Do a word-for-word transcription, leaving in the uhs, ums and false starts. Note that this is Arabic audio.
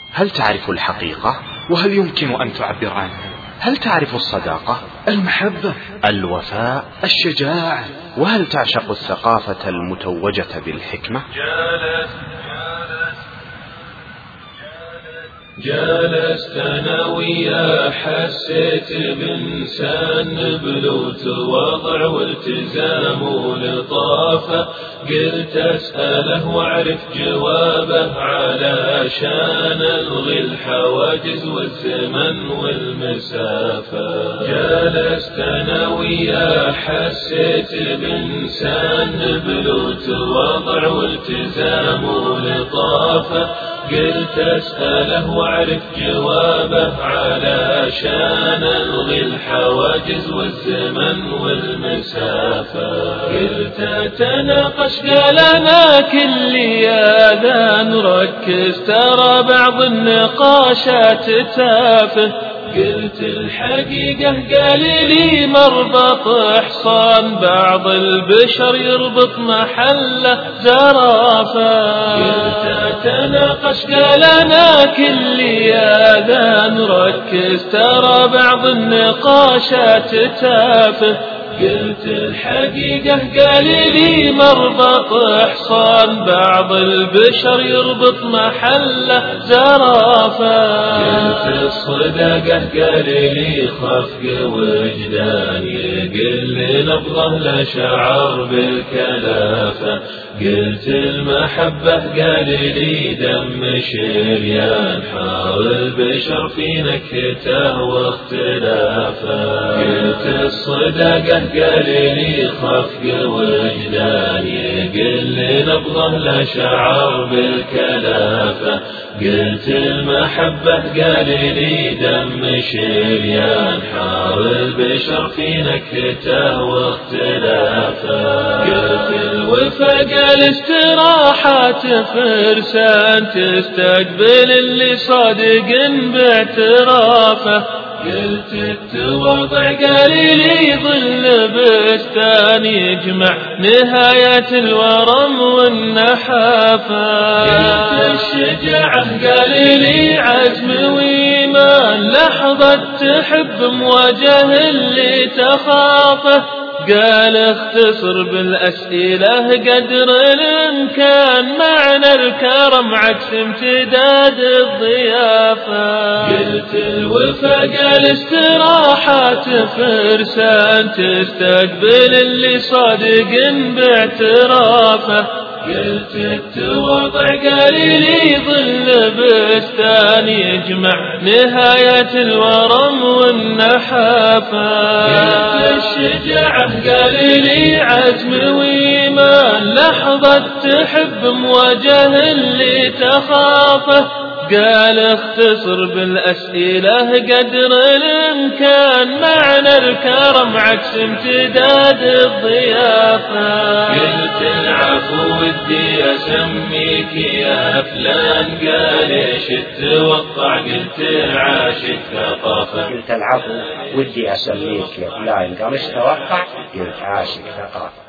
هل تعرف الحقيقة؟ وهل يمكن أن تعبر عنها؟ هل تعرف الصداقة؟ المحبة؟ الوفاء؟ الشجاعة؟ وهل تعشق الثقافة المتوجة بالحكمة؟ جالست أنا ويا حسيت بإنسان بلوت وضع والتزام ولطافة، قلت أسأله وأعرف جوابه علشان ألغي الحواجز والزمن والمسافة. جالست أنا ويا حسيت بإنسان بلوت وضع والتزام ولطافة، قلت أسأله وأعرف جوابه علشان ألغي الحواجز والزمن والمسافة. قلت أتناقش قال أنا كل يا نركز ترى بعض النقاشات تافه، قلت الحقيقة قال لي مربط حصان بعض البشر يربط محله زرافة. قلت أتناقش قال أنا كل يا نركز ترى بعض النقاشات تافه، قلت الحقيقة قال لي مربط حصان بعض البشر يربط محله زرافة. قلت الصداقة قال لي خفق وجدان يقل نبضه لا شعر بالكلافة، قلت المحبة قال لي دم شريان حار البشر في نكته واختلافه. قلت الصداقة قال لي خفق وجدان يقل نبضه لا شعر بالكلافة، قلت المحبة قال لي دم شريان حار البشر في نكته واختلافه. قلت الوفا قال استراحات فرسان تستقبل اللي صادق باعترافه، قلت التواضع قال لي ظل بستان يجمع نهاية الورم والنحافة. قلت الشجاعة قال لي عزم وإيمان لحظة تحب مواجه اللي تخافه، قال اختصر بالأسئلة قدر الإمكان معنى الكرم عكس امتداد الضيافة. قلت الوفا قال استراحات فرسان تستقبل اللي صادق باعترافه، قلت التواضع قال لي ظل بستان يجمع نهاية الورم والنحافة. قلت الشجاعة قال لي عزم وإيمان لحظة تحب مواجه اللي تخافه، قال اختصر بالأسئلة قدر الإمكان معنى الكرم عكس امتداد الضيافة. قلت العفو ودي أسميك يا فلان، قال ايش تتوقع قلت عاشق ثقافة. قلت العفو ودي أسميك يا فلان، قال ايش تتوقع قلت عاشق ثقافة.